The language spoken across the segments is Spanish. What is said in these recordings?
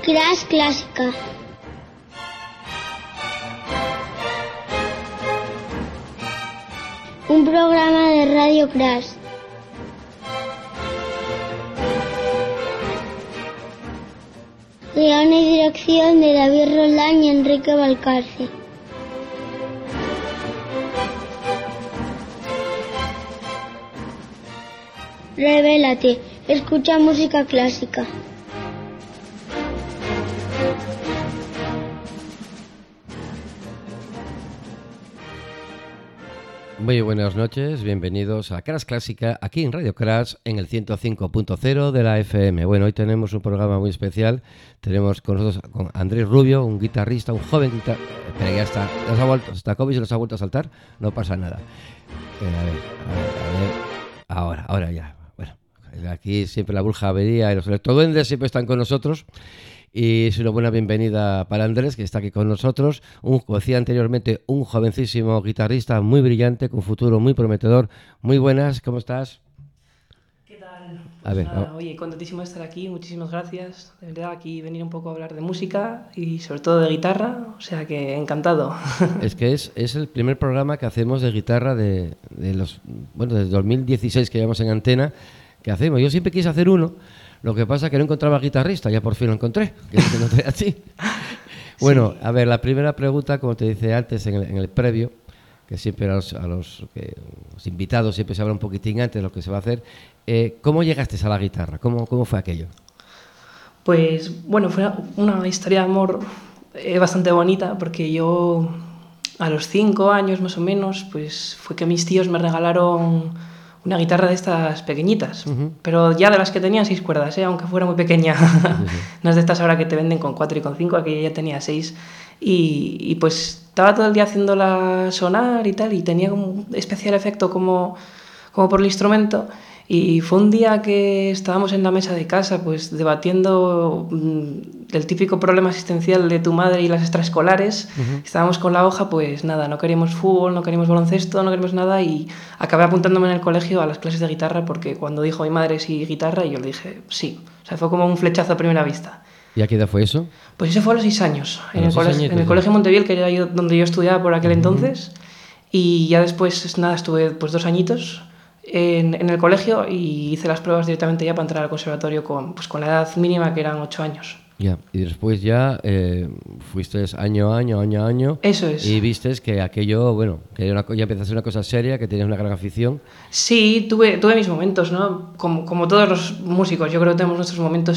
Crash Clásica. Un programa de Radio Crash. Guión y dirección de David Roldán y Enrique Valcarce. Revélate, escucha música clásica. Muy buenas noches, bienvenidos a Crash Clásica, aquí en Radio Crash, en el 105.0 de la FM. Bueno, hoy tenemos un programa muy especial. Tenemos con nosotros con Andrés Rubio, un guitarrista, un joven guitarrista. Espera, ya está, nos ha vuelto, está COVID y nos ha vuelto a saltar, no pasa nada. A ver, ahora ya. Bueno, aquí siempre la bruja avería y los electroduendes siempre están con nosotros. Y es una buena bienvenida para Andrés, que está aquí con nosotros. Como decía anteriormente, un jovencísimo guitarrista muy brillante, con futuro muy prometedor. Muy buenas, ¿cómo estás? ¿Qué tal? Pues a ver, nada, oye, contentísimo de estar aquí, muchísimas gracias. De verdad, aquí venir un poco a hablar de música y sobre todo de guitarra, o sea que encantado. Es que es el primer programa que hacemos de guitarra desde 2016 que llevamos en antena, que hacemos. Yo siempre quise hacer uno. Lo que pasa es que no encontraba guitarrista, ya por fin lo encontré, que te encontré a ti. Bueno, sí. A ver, la primera pregunta, como te dije antes en el previo, que siempre a los invitados siempre se habla un poquitín antes de lo que se va a hacer, ¿cómo llegaste a la guitarra? ¿Cómo fue aquello? Pues bueno, fue una historia de amor bastante bonita, porque yo a los 5 años más o menos, pues fue que mis tíos me regalaron una guitarra de estas pequeñitas, pero ya de las que tenían 6 cuerdas, aunque fuera muy pequeña. No es de estas ahora que te venden con 4 y con 5, aquella ya tenía 6. Y pues estaba todo el día haciéndola sonar y tal, y tenía como un especial efecto como por el instrumento. Y fue un día que estábamos en la mesa de casa, pues debatiendo el típico problema existencial de tu madre y las extraescolares. Estábamos con la hoja, pues nada, no queríamos fútbol, no queríamos baloncesto, no queríamos nada, y acabé apuntándome en el colegio a las clases de guitarra, porque cuando dijo mi madre sí guitarra, yo le dije sí. O sea, fue como un flechazo a primera vista. ¿Y a qué edad fue eso? Pues eso fue a los 6 años, en el colegio Monteviel, que era yo, donde yo estudiaba por aquel entonces, y ya después nada, estuve pues 2 añitos en el colegio y hice las pruebas directamente ya para entrar al conservatorio con la edad mínima, que eran 8 años. Ya, y después ya fuiste año a año. Eso es. Y vistes que aquello, bueno, que ya empezaste a ser una cosa seria, que tenías una gran afición. Sí, tuve mis momentos, ¿no? Como todos los músicos, yo creo que tenemos nuestros momentos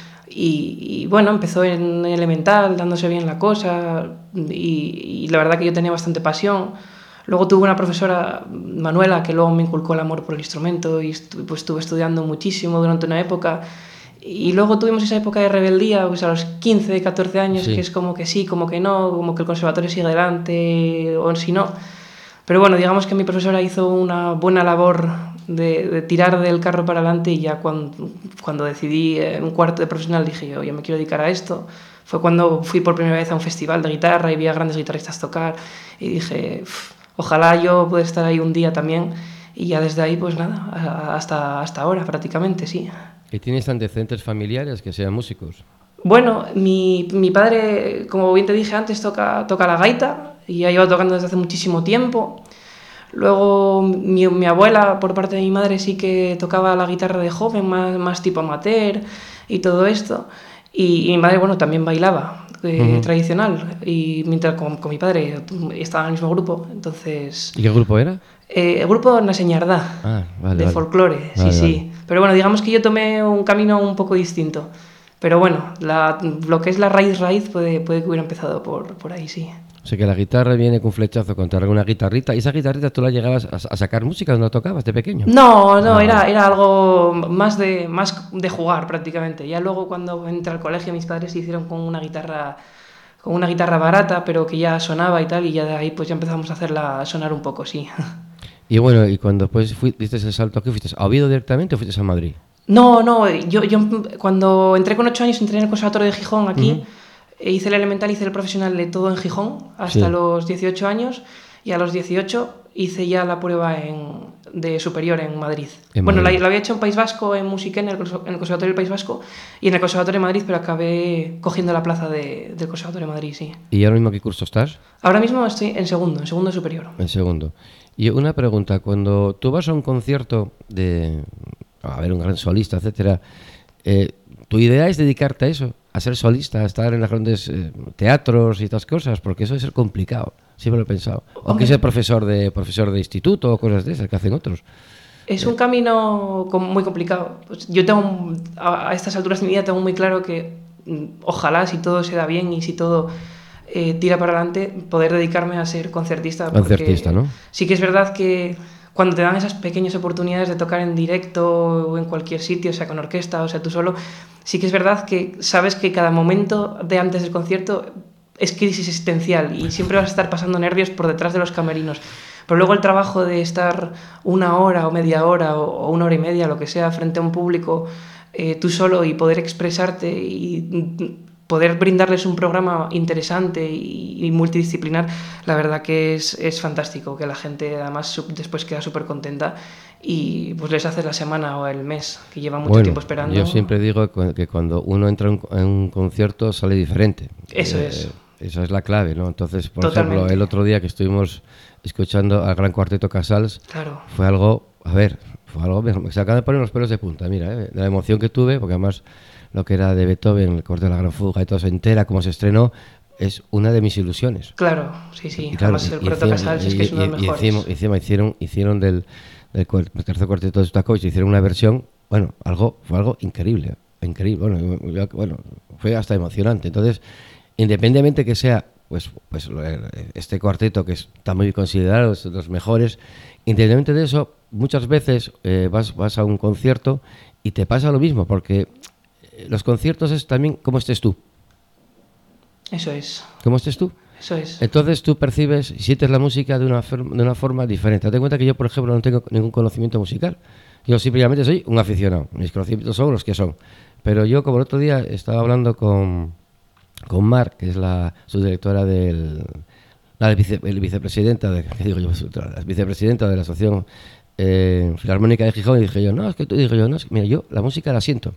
y bueno, empezó en elemental, dándose bien la cosa, y la verdad que yo tenía bastante pasión. Luego tuve una profesora, Manuela, que luego me inculcó el amor por el instrumento y pues estuve estudiando muchísimo durante una época. Y luego tuvimos esa época de rebeldía, pues a los 15, 14 años, sí, que es como que sí, como que no, como que el conservatorio sigue adelante o si no. Pero bueno, digamos que mi profesora hizo una buena labor de tirar del carro para adelante, y ya cuando decidí en un cuarto de profesional dije yo me quiero dedicar a esto. Fue cuando fui por primera vez a un festival de guitarra y vi a grandes guitarristas tocar y dije ojalá yo pueda estar ahí un día también, y ya desde ahí pues nada, hasta ahora prácticamente, sí. ¿Y tienes antecedentes familiares que sean músicos? Bueno, mi padre, como bien te dije antes, toca la gaita y ya lleva tocando desde hace muchísimo tiempo. Luego mi abuela, por parte de mi madre, sí que tocaba la guitarra de joven, más tipo amateur y todo esto. Y mi madre, bueno, también bailaba tradicional, y mientras con mi padre estaba en el mismo grupo, entonces... ¿Y qué grupo era? El grupo Naseñardá, de folclore, vale, sí. Vale. Pero bueno, digamos que yo tomé un camino un poco distinto. Pero bueno, lo que es la raíz puede que hubiera empezado por ahí, sí. O sea que la guitarra viene con flechazo contra alguna guitarrita. ¿Y esa guitarrita tú la llegabas a sacar música cuando tocabas de pequeño? No, era algo más de jugar prácticamente. Ya luego cuando entré al colegio mis padres se hicieron con una guitarra barata, pero que ya sonaba y tal, y ya de ahí pues ya empezamos a hacerla sonar un poco, sí. Y bueno, y cuando después diste el salto, ¿qué fuiste? ¿A Oviedo directamente o fuiste a Madrid? No, yo cuando entré con 8 años entré en el conservatorio de Gijón aquí. Hice el elemental, hice el profesional de todo en Gijón hasta los 18 años, y a los 18 hice ya la prueba de superior en Madrid. En Bueno, Madrid. la había hecho en País Vasco, en Musiqué, en el Conservatorio del País Vasco, y en el Conservatorio de Madrid, pero acabé cogiendo la plaza del Conservatorio de Madrid, sí. ¿Y ahora mismo qué curso estás? Ahora mismo estoy en segundo superior. En segundo. Y una pregunta, cuando tú vas a un concierto a ver, un gran solista, etcétera, ¿tu idea es dedicarte a eso? A ser solista, a estar en los grandes teatros y estas cosas, porque eso debe ser complicado, siempre lo he pensado. O que ser profesor de instituto o cosas de esas que hacen otros. Es un camino muy complicado. Pues yo tengo, a estas alturas de mi vida, tengo muy claro que ojalá, si todo se da bien y si todo tira para adelante, poder dedicarme a ser concertista. Concertista, ¿no? Sí que es verdad que cuando te dan esas pequeñas oportunidades de tocar en directo o en cualquier sitio, o sea con orquesta, o sea tú solo, sí que es verdad que sabes que cada momento de antes del concierto es crisis existencial y siempre vas a estar pasando nervios por detrás de los camerinos. Pero luego el trabajo de estar una hora o media hora o una hora y media, lo que sea, frente a un público tú solo y poder expresarte y poder brindarles un programa interesante y multidisciplinar, la verdad que es fantástico, que la gente además después queda súper contenta y pues les haces la semana o el mes, que lleva mucho tiempo esperando. Yo siempre digo que cuando uno entra en un concierto sale diferente. Eso es. Esa es la clave, ¿no? Entonces, por Totalmente. ejemplo, el otro día que estuvimos escuchando al Gran Cuarteto Casals, Claro. fue algo, se acaban de poner los pelos de punta, mira, de la emoción que tuve, porque además lo que era de Beethoven, el corte de la Gran Fuga y todo se entera, como se estrenó, es una de mis ilusiones. Claro, sí. Y claro, Además el Cuarteto Casals es que es uno de los mejores. encima hicieron del tercer cuarteto de Shostakovich, hicieron una versión, bueno, fue algo increíble. Bueno, fue hasta emocionante. Entonces, independientemente que sea pues este cuarteto que está muy considerado, es de los mejores, independientemente de eso, muchas veces vas a un concierto y te pasa lo mismo, porque los conciertos es también cómo estés tú. Eso es. ¿Cómo estés tú? Eso es. Entonces tú percibes y sientes la música de una forma diferente. Date cuenta que yo, por ejemplo, no tengo ningún conocimiento musical. Yo simplemente soy un aficionado. Mis conocimientos son los que son. Pero yo, como el otro día estaba hablando con Mar, que es la subdirectora vicepresidenta de la Asociación Filarmónica de Gijón, y dije yo, mira, yo la música la siento.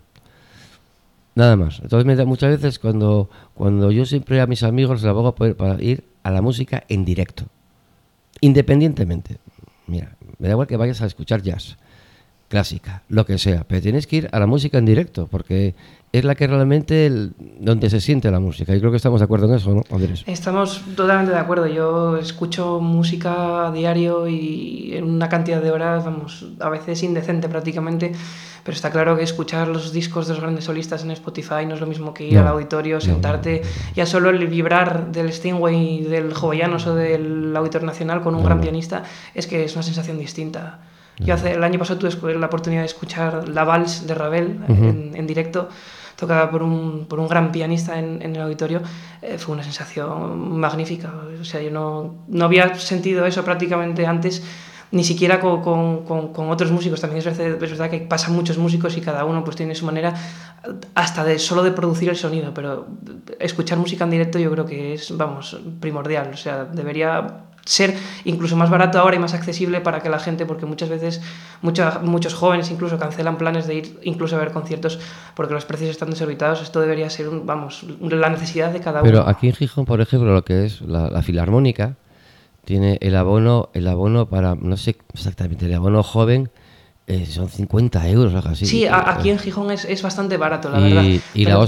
Nada más. Entonces muchas veces cuando yo siempre a mis amigos les abogo para ir a la música en directo. Independientemente. Mira, me da igual que vayas a escuchar jazz, clásica, lo que sea, pero tienes que ir a la música en directo, porque es la que realmente donde se siente la música. Y creo que estamos de acuerdo en eso, ¿no, Andrés? Estamos totalmente de acuerdo. Yo escucho música a diario y en una cantidad de horas, vamos, a veces indecente prácticamente, pero está claro que escuchar los discos de los grandes solistas en Spotify no es lo mismo que ir al auditorio, sentarte, ya solo el vibrar del Steinway, del Jovellanos o del Auditorio Nacional con un gran pianista, es que es una sensación distinta. Yo el año pasado tuve la oportunidad de escuchar la Vals de Ravel en directo, tocada por un gran pianista en el auditorio. Fue una sensación magnífica. O sea, yo no había sentido eso prácticamente antes, ni siquiera con otros músicos. También es verdad que pasan muchos músicos y cada uno pues tiene su manera hasta solo de producir el sonido, pero escuchar música en directo yo creo que es, vamos, primordial. O sea, debería ser incluso más barato ahora y más accesible para que la gente, porque muchas veces muchos jóvenes incluso cancelan planes de ir incluso a ver conciertos porque los precios están desorbitados. Esto debería ser la necesidad de cada uno. Pero aquí en Gijón, por ejemplo, lo que es la Filarmónica tiene el abono para, no sé exactamente, el abono joven son 50 euros o algo así. Sí, aquí en Gijón es bastante barato, la verdad. Y la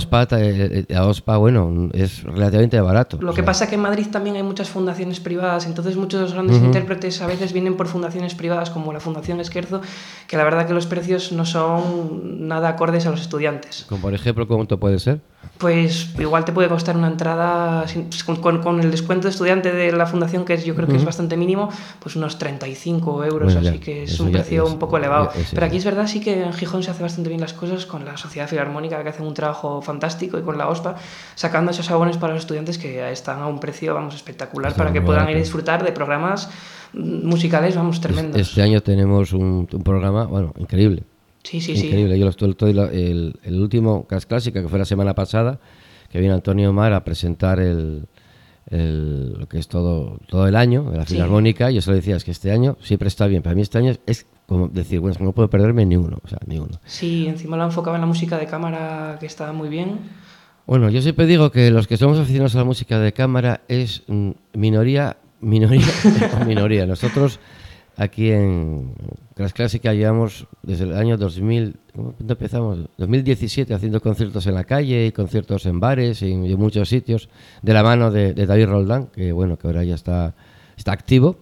OSPA, bueno, es relativamente barato. Lo que pasa es que en Madrid también hay muchas fundaciones privadas, entonces muchos de los grandes intérpretes a veces vienen por fundaciones privadas como la Fundación Esquerzo, que la verdad que los precios no son nada acordes a los estudiantes. Como por ejemplo, ¿cuánto puede ser? Pues igual te puede costar una entrada con el descuento de estudiante de la fundación, que yo creo que es bastante mínimo, pues unos 35 euros, bueno, así que es un precio un poco elevado. Pero aquí es verdad sí que en Gijón se hace bastante bien las cosas con la Sociedad Filarmónica, que hacen un trabajo fantástico, y con la OSPA, sacando esos abonos para los estudiantes que están a un precio, vamos, espectacular, para que puedan ir a disfrutar de programas musicales, vamos, tremendos. Este año tenemos un programa, bueno, increíble. Sí. Increíble. Yo estoy el último Cas Clásica, que fue la semana pasada, que vino Antonio Mar a presentar el lo que es todo el año de la Filarmónica, y yo se lo decía, es que este año siempre está bien. Para mí este año es como decir, bueno, es que no puedo perderme ni uno, o sea, ni uno. Sí, encima lo enfocaba en la música de cámara, que estaba muy bien. Bueno, yo siempre digo que los que somos aficionados a la música de cámara es minoría. Nosotros aquí en Crash Clásica llevamos desde el año 2000, ¿cuándo empezamos? 2017 haciendo conciertos en la calle y conciertos en bares y en muchos sitios, de la mano de David Roldán, que bueno, que ahora ya está activo.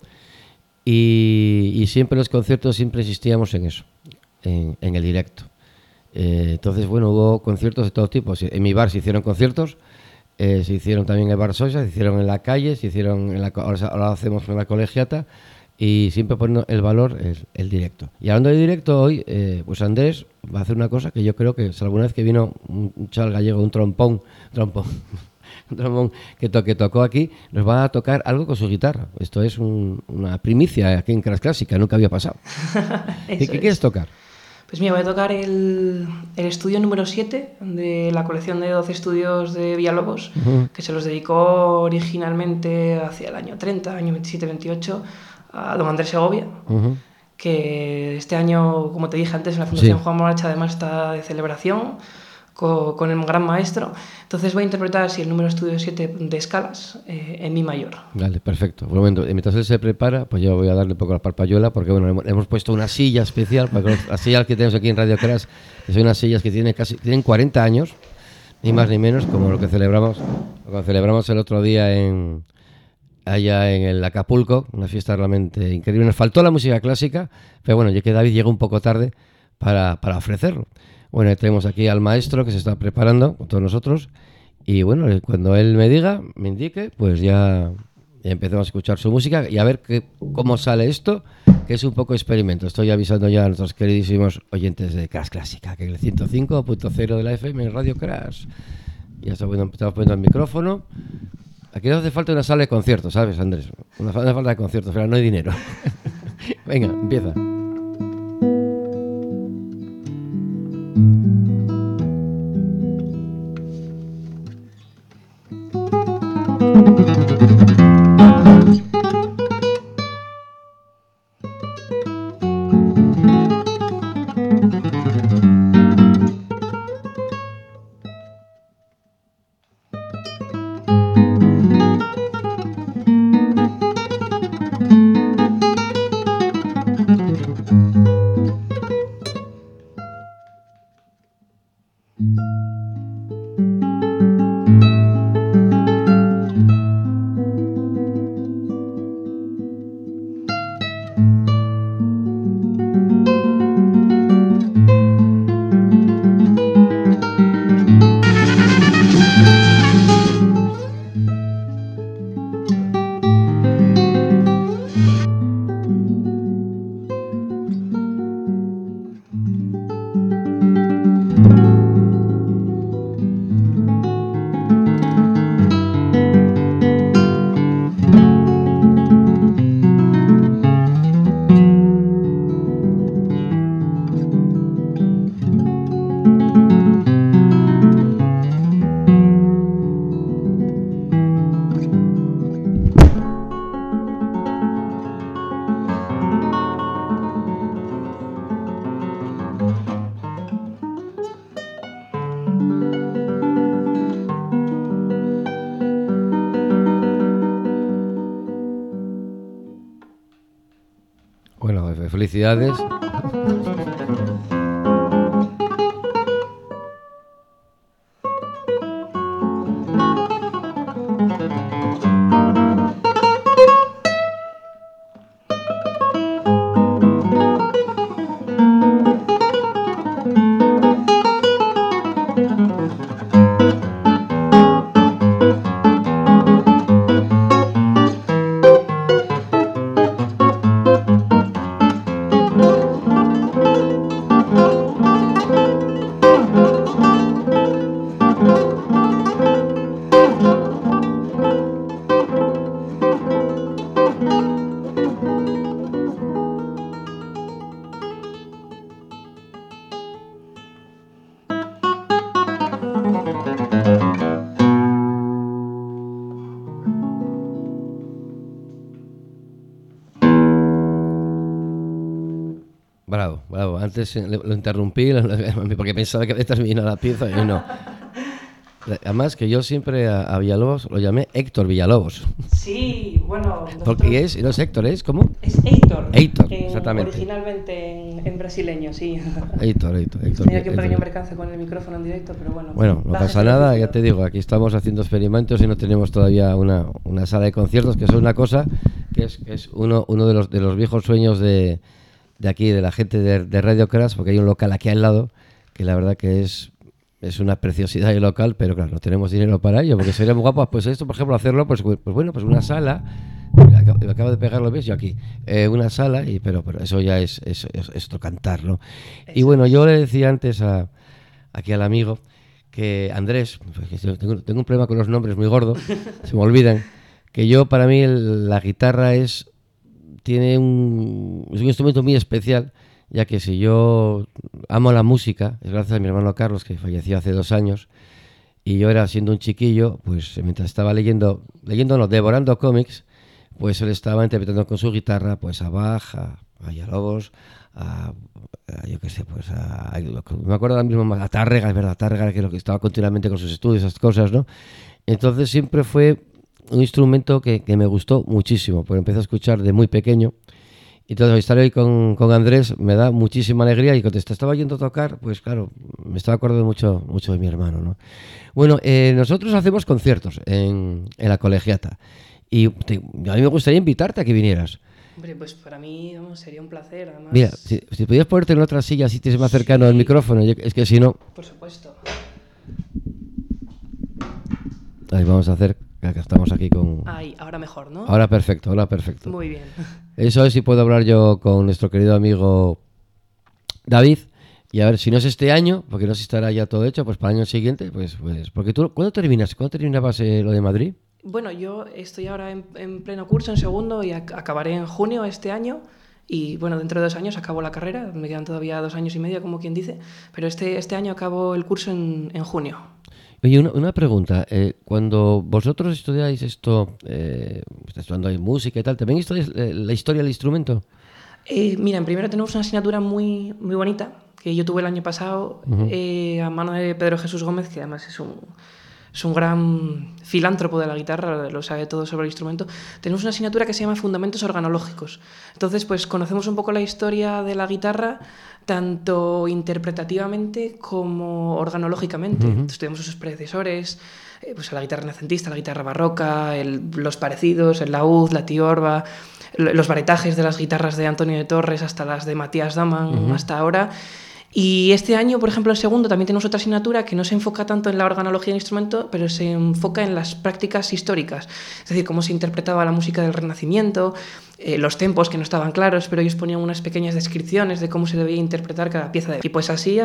Y siempre los conciertos siempre insistíamos en eso, en el directo. Entonces, bueno, hubo conciertos de todo tipo. En mi bar se hicieron conciertos, se hicieron también en el Bar Sosa, se hicieron en la calle, se hicieron ahora lo hacemos en la colegiata, y siempre poniendo el valor el directo. Y hablando de directo, hoy pues Andrés va a hacer una cosa que yo creo que alguna vez que vino un chaval gallego, un trombón que tocó aquí, nos va a tocar algo con su guitarra. Esto es una primicia aquí en Crash Clásica, nunca había pasado. ¿Qué quieres tocar? Pues mira, voy a tocar el estudio número 7 de la colección de 12 estudios de Villalobos, que se los dedicó originalmente hacia el año 30, año 27-28, a don Andrés Segovia, que este año, como te dije antes, en la Fundación Juan Moracha además está de celebración con el gran maestro. Entonces voy a interpretar así el número estudio 7 de escalas en mi mayor. Vale, perfecto. Por un momento, mientras él se prepara, pues yo voy a darle un poco la parpayola, porque bueno, hemos puesto una silla especial, porque las sillas que tenemos aquí en Radio Crash, que son unas sillas que tienen 40 años, ni más ni menos, como lo que celebramos el otro día allá en el Acapulco, una fiesta realmente increíble. Nos faltó la música clásica, pero bueno, ya que David llegó un poco tarde para ofrecerlo. Bueno, tenemos aquí al maestro que se está preparando con todos nosotros, y bueno, cuando él me indique, pues ya empezamos a escuchar su música y a ver cómo sale esto, que es un poco experimento. Estoy avisando ya a nuestros queridísimos oyentes de Crash Clásica, que el 105.0 de la FM en Radio Crash. Ya estamos poniendo el micrófono. Aquí no hace falta una sala de conciertos, ¿sabes, Andrés? Una falta de conciertos, pero no hay dinero. Venga, empieza. Bueno, felicidades. Bravo, bravo. Antes lo interrumpí porque pensaba que había terminado la pieza y no. Además que yo siempre a Villalobos lo llamé Héctor Villalobos. Sí, bueno... Porque no es Héctor, ¿es cómo? Es Heitor. Heitor, exactamente. Originalmente en brasileño, sí. Heitor. Tenía aquí un pequeño percance con el micrófono en directo, pero bueno. Bueno, no pasa nada, ya te digo, aquí estamos haciendo experimentos y no tenemos todavía una sala de conciertos, que es una cosa que es uno de los viejos sueños de aquí, de la gente de Radio Crash, porque hay un local aquí al lado, que la verdad que es una preciosidad el local, pero claro, no tenemos dinero para ello, porque sería muy guapo, pues esto, por ejemplo, hacerlo, pues bueno, pues una sala, acabo de pegarlo, ¿ves? Yo aquí, una sala, pero eso ya es otro cantar, ¿no? Y bueno, yo le decía antes aquí al amigo, que Andrés, pues, tengo un problema con los nombres muy gordo, se me olvidan, que yo, para mí, la guitarra es un instrumento muy especial, ya que si yo amo la música, es gracias a mi hermano Carlos, que falleció hace 2 años, y yo era siendo un chiquillo, pues mientras estaba devorando cómics, pues él estaba interpretando con su guitarra pues a Bach, a Villalobos, yo qué sé, pues me acuerdo ahora mismo a Tárrega, es verdad, Tárrega, que estaba continuamente con sus estudios, esas cosas, ¿no? Entonces siempre fue un instrumento que me gustó muchísimo, porque empecé a escuchar de muy pequeño. Y entonces estar hoy con Andrés me da muchísima alegría, y cuando te estaba yendo a tocar, pues claro, me estaba acordando mucho de mi hermano, ¿no? Bueno, nosotros hacemos conciertos en la colegiata, y a mí me gustaría invitarte a que vinieras. Hombre, pues para mí sería un placer, además. Mira, si pudieras ponerte en otra silla, así te es más cercano al micrófono, es que si no... Por supuesto. Ahí vamos a hacer, que estamos aquí con... Ahí, ahora mejor, ¿no? Ahora perfecto. Muy bien. Eso es, si puedo hablar yo con nuestro querido amigo David, y a ver, si no es este año, porque no sé si estará ya todo hecho, pues para el año siguiente, pues porque tú, ¿cuándo terminabas lo de Madrid? Bueno, yo estoy ahora en pleno curso, en segundo, y acabaré en junio este año. Y bueno, dentro de 2 años acabo la carrera, me quedan todavía 2 años y medio, como quien dice, pero este año acabo el curso en junio. Oye, una pregunta, cuando vosotros estudiáis esto, estás estudiando ahí música y tal, ¿también estudiáis la historia del instrumento? Mira, en primero tenemos una asignatura muy, muy bonita, que yo tuve el año pasado, a mano de Pedro Jesús Gómez, que además es un gran filántropo de la guitarra, lo sabe todo sobre el instrumento. Tenemos una asignatura que se llama Fundamentos Organológicos. Entonces, pues conocemos un poco la historia de la guitarra, tanto interpretativamente como organológicamente. Estudiamos sus predecesores, pues la guitarra renacentista, la guitarra barroca, los parecidos, el laúd, la tiorba, los varetajes de las guitarras de Antonio de Torres hasta las de Matías Daman hasta ahora. Y este año, por ejemplo, en segundo, también tenemos otra asignatura que no se enfoca tanto en la organología del instrumento, pero se enfoca en las prácticas históricas. Es decir, cómo se interpretaba la música del Renacimiento, los tempos que no estaban claros, pero ellos ponían unas pequeñas descripciones de cómo se debía interpretar cada pieza. Y pues así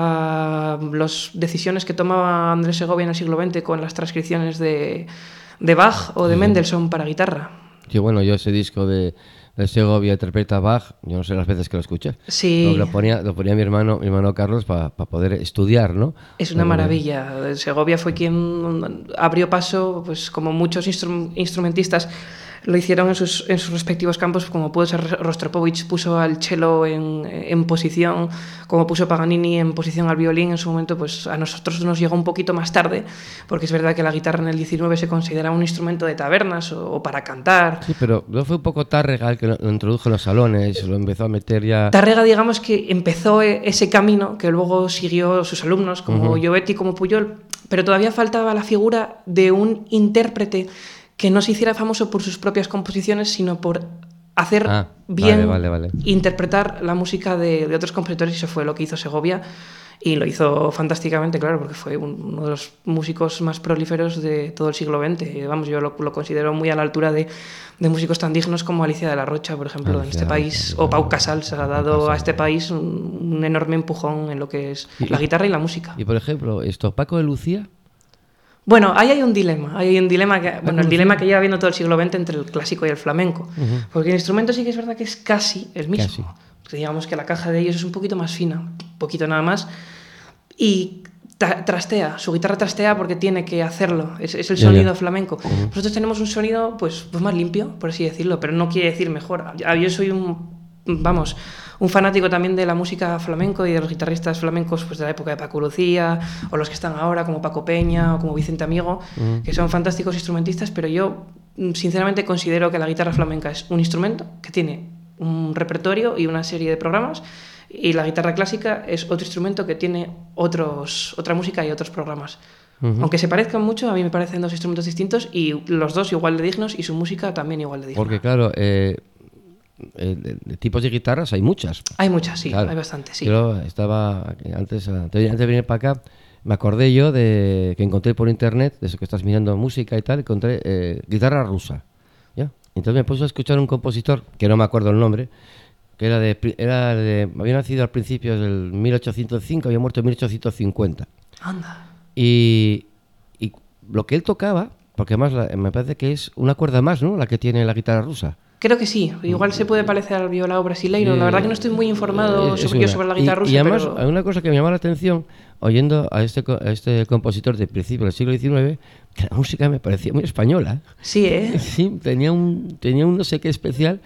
hasta las decisiones que tomaba Andrés Segovia en el siglo XX con las transcripciones de Bach o de Mendelssohn para guitarra. Sí, bueno, yo ese disco de Segovia interpreta Bach, yo no sé las veces que lo escuché. Sí. Lo ponía mi hermano Carlos para poder estudiar, ¿no? Es una maravilla. Segovia fue quien abrió paso, pues como muchos instrumentistas lo hicieron en sus respectivos campos, como pudo ser Rostropovich, puso al cello en posición, como puso Paganini en posición al violín en su momento. Pues a nosotros nos llegó un poquito más tarde, porque es verdad que la guitarra en el 19 se considera un instrumento de tabernas o para cantar. Sí, pero no fue un poco Tárrega el que lo introdujo en los salones, lo empezó a meter ya... Tárrega, digamos que empezó ese camino que luego siguió sus alumnos, como Giovetti, como Pujol, pero todavía faltaba la figura de un intérprete que no se hiciera famoso por sus propias composiciones, sino por hacer bien, vale. interpretar la música de otros compositores, y eso fue lo que hizo Segovia, y lo hizo fantásticamente, claro, porque fue uno de los músicos más prolíferos de todo el siglo XX. Vamos, yo lo considero muy a la altura de músicos tan dignos como Alicia de la Rocha, por ejemplo, en este país, o Pau Casals. Ha dado a este país un enorme empujón en lo que es la guitarra y la música. Y, por ejemplo, Paco de Lucía... Bueno, ahí hay un dilema. El dilema que lleva viendo todo el siglo XX entre el clásico y el flamenco. Porque el instrumento sí que es verdad que es casi el mismo. Porque digamos que la caja de ellos es un poquito más fina, un poquito nada más. Y trastea, su guitarra trastea porque tiene que hacerlo. Es el sonido flamenco. Nosotros tenemos un sonido pues más limpio, por así decirlo, pero no quiere decir mejor. Yo soy un vamos, un fanático también de la música flamenco y de los guitarristas flamencos pues de la época de Paco Lucía, o los que están ahora como Paco Peña o como Vicente Amigo, que son fantásticos instrumentistas, pero yo sinceramente considero que la guitarra flamenca es un instrumento que tiene un repertorio y una serie de programas, y la guitarra clásica es otro instrumento que tiene otra música y otros programas. Aunque se parezcan mucho, a mí me parecen dos instrumentos distintos y los dos igual de dignos y su música también igual de digna. Porque claro, de tipos de guitarras hay muchas. Hay muchas, sí, claro. hay bastantes, sí. Yo estaba, antes de venir para acá, me acordé yo de que encontré por internet, de eso que estás mirando música y tal, encontré guitarra rusa. ¿Ya? Entonces me puse a escuchar un compositor, que no me acuerdo el nombre, que había nacido al principio del 1805, había muerto en 1850. Anda. Y lo que él tocaba, porque además me parece que es una cuerda más, ¿no?, la que tiene la guitarra rusa. Creo que sí, igual se puede parecer al violao brasileiro. La verdad que no estoy muy informado sobre la guitarra rusa. Y además pero... hay una cosa que me llamó la atención, oyendo a este compositor de principio del siglo XIX, que la música me parecía muy española. Sí, ¿eh? Sí, tenía un no sé qué especial.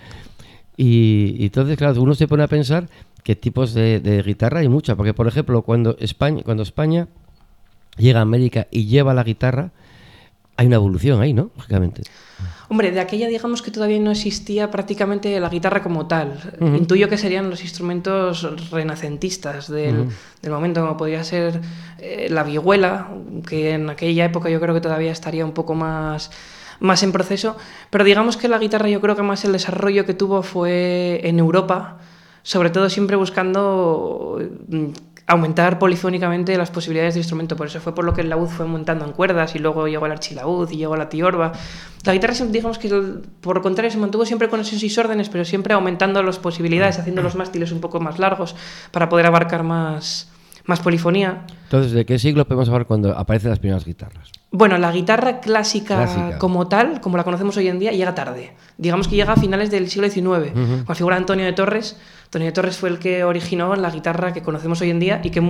Y entonces, claro, uno se pone a pensar qué tipos de guitarra hay muchas. Porque, por ejemplo, cuando España llega a América y lleva la guitarra, hay una evolución ahí, ¿no? Lógicamente. Hombre, de aquella digamos que todavía no existía prácticamente la guitarra como tal. Intuyo que serían los instrumentos renacentistas del momento, como podría ser la vihuela, que en aquella época yo creo que todavía estaría un poco más en proceso. Pero digamos que la guitarra, yo creo que más el desarrollo que tuvo fue en Europa, sobre todo siempre buscando aumentar polifónicamente las posibilidades de instrumento. Por eso fue por lo que el laúd fue montando en cuerdas y luego llegó el archilaúd y llegó la tiorba. La guitarra, digamos que por el contrario, se mantuvo siempre con esos 6 órdenes, pero siempre aumentando las posibilidades, haciendo los mástiles un poco más largos para poder abarcar más polifonía. Entonces, ¿de qué siglo podemos hablar cuando aparecen las primeras guitarras? Bueno, la guitarra clásica como tal, como la conocemos hoy en día, llega tarde. Digamos que llega a finales del siglo XIX, con la figura de Antonio de Torres. Antonio de Torres fue el que originó la guitarra que conocemos hoy en día y que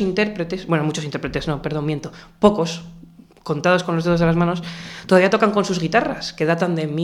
pocos, contados con los dedos de las manos, todavía tocan con sus guitarras, que datan de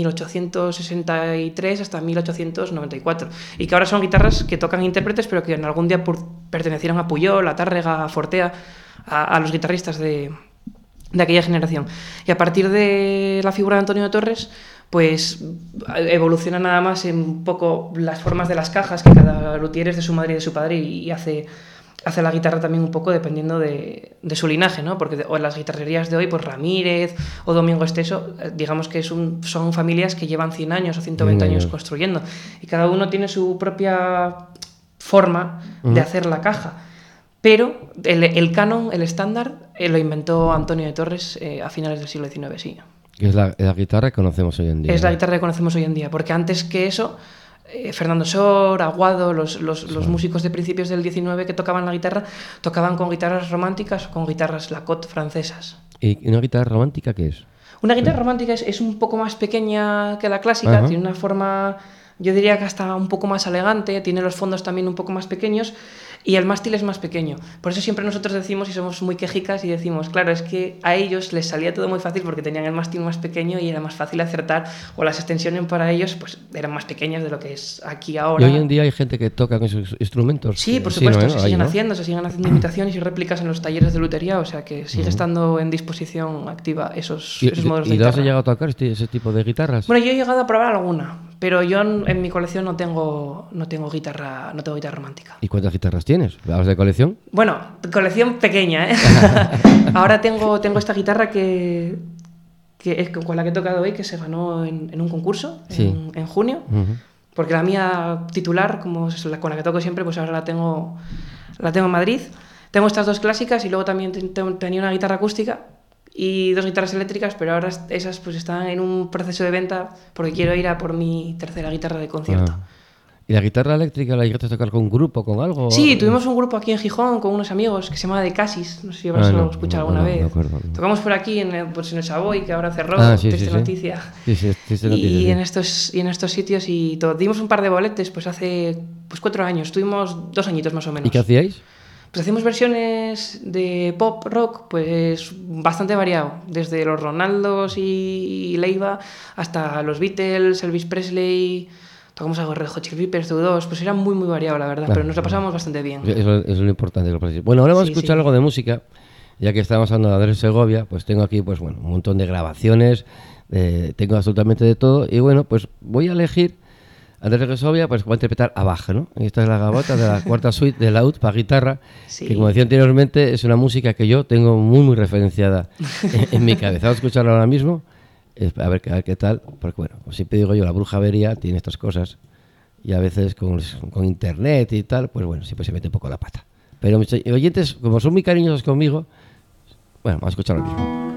1863 hasta 1894, y que ahora son guitarras que tocan intérpretes, pero que en algún día pertenecieron a Pujol, a Tárrega, a Fortea, a los guitarristas de aquella generación. Y a partir de la figura de Antonio de Torres, pues evoluciona nada más en un poco las formas de las cajas, que cada luthier es de su madre y de su padre, y hace la guitarra también un poco dependiendo de su linaje, ¿no? Porque o en las guitarrerías de hoy, pues Ramírez o Domingo Esteso, digamos que son familias que llevan 100 años o 120 años construyendo, y cada uno tiene su propia forma de hacer la caja. Pero el canon, el estándar, lo inventó Antonio de Torres a finales del siglo XIX, sí. Es la guitarra que conocemos hoy en día. Es la guitarra que conocemos hoy en día, porque antes que eso, Fernando Sor, Aguado, los músicos de principios del XIX que tocaban la guitarra, tocaban con guitarras románticas o con guitarras Lacotte francesas. ¿Y una guitarra romántica qué es? Una guitarra romántica es un poco más pequeña que la clásica, tiene una forma, yo diría que hasta un poco más elegante, tiene los fondos también un poco más pequeños, y el mástil es más pequeño. Por eso siempre nosotros decimos, y somos muy quejicas, y decimos, claro, es que a ellos les salía todo muy fácil porque tenían el mástil más pequeño y era más fácil acertar, o las extensiones para ellos pues eran más pequeñas de lo que es aquí ahora. ¿Y hoy en día hay gente que toca con esos instrumentos? Sí, por supuesto, ¿no? se siguen haciendo imitaciones y réplicas en los talleres de lutería, o sea que sigue estando en disposición activa esos modelos de guitarra. ¿Y has llegado a tocar ese tipo de guitarras? Bueno, yo he llegado a probar alguna, pero yo en mi colección no tengo guitarra romántica. ¿Y cuántas guitarras tienes? ¿Hablas de colección? Bueno, colección pequeña, ¿eh? Ahora tengo esta guitarra que es con la que he tocado hoy, que se ganó en un concurso en junio, porque la mía titular, como es con la que toco siempre, pues ahora la tengo en Madrid. Tengo estas 2 clásicas y luego también tenía una guitarra acústica y 2 guitarras eléctricas, pero ahora esas pues están en un proceso de venta porque quiero ir a por mi tercera guitarra de concierto. ¿Y la guitarra eléctrica la llegaste a tocar con un grupo, con algo? Sí, tuvimos un grupo aquí en Gijón con unos amigos que se llama De Casis, no sé si habrás escuchado alguna vez. Tocamos por aquí en el Savoy, que ahora cerró, triste noticia. Sí, triste noticia. Y en estos sitios y todo. Dimos un par de boletes pues hace 4 años, estuvimos 2 añitos más o menos. ¿Y qué hacíais? Pues hacemos versiones de pop, rock, pues bastante variado, desde los Ronaldos y Leiva hasta los Beatles, Elvis Presley, tocamos algo de Red Hot Chili Peppers, U2, pues era muy, muy variado, la verdad, Claro, pero nos lo pasábamos bastante bien. Eso es lo importante. Bueno, ahora vamos a Sí, escuchar sí. algo de música, ya que estamos hablando de Andrés Segovia, pues tengo aquí pues bueno, un montón de grabaciones, tengo absolutamente de todo, y bueno, pues voy a elegir Andrés Segovia, pues va a interpretar a Bach, ¿no? Y esta es la gavota de la cuarta suite de Laúd para guitarra, Sí. que como decía anteriormente, es una música que yo tengo muy, muy referenciada en mi cabeza. Vamos a escucharla ahora mismo, a ver qué tal, porque bueno, como siempre digo yo, la brujería tiene estas cosas, y a veces con internet y tal, pues bueno, siempre se mete un poco la pata. Pero mis oyentes, como son muy cariñosos conmigo, bueno, vamos a escuchar lo mismo.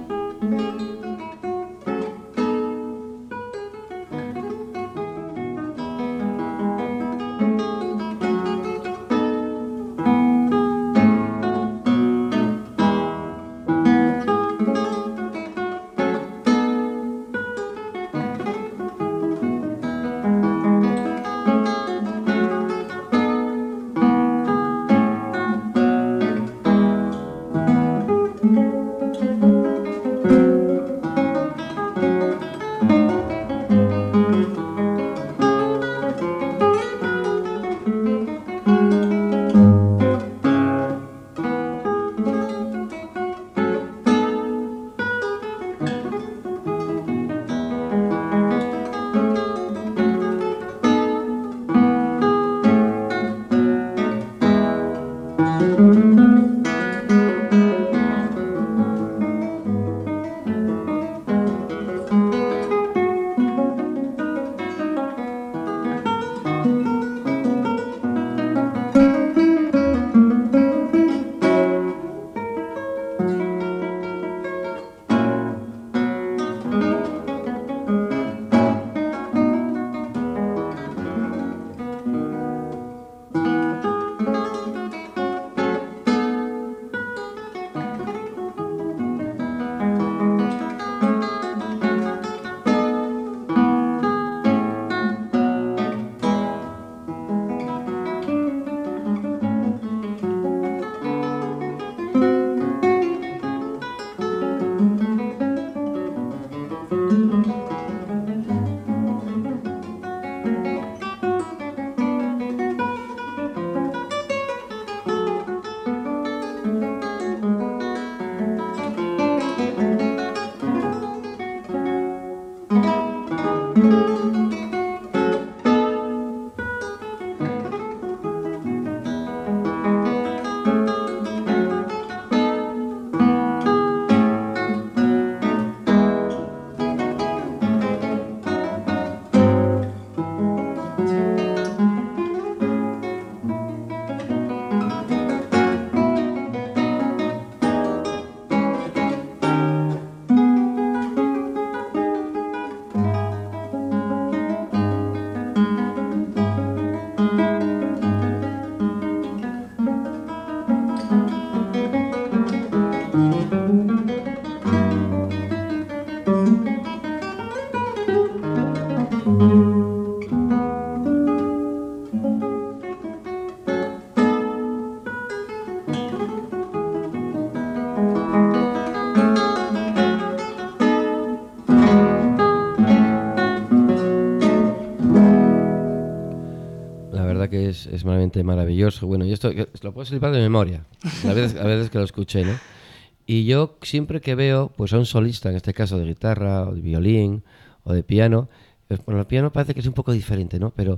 Que es realmente maravilloso. Bueno, y esto lo puedo slipar de memoria, a veces que lo escuché, ¿no? Y yo siempre que veo pues a un solista, en este caso de guitarra, o de violín, o de piano, bueno, el piano parece que es un poco diferente, ¿no? Pero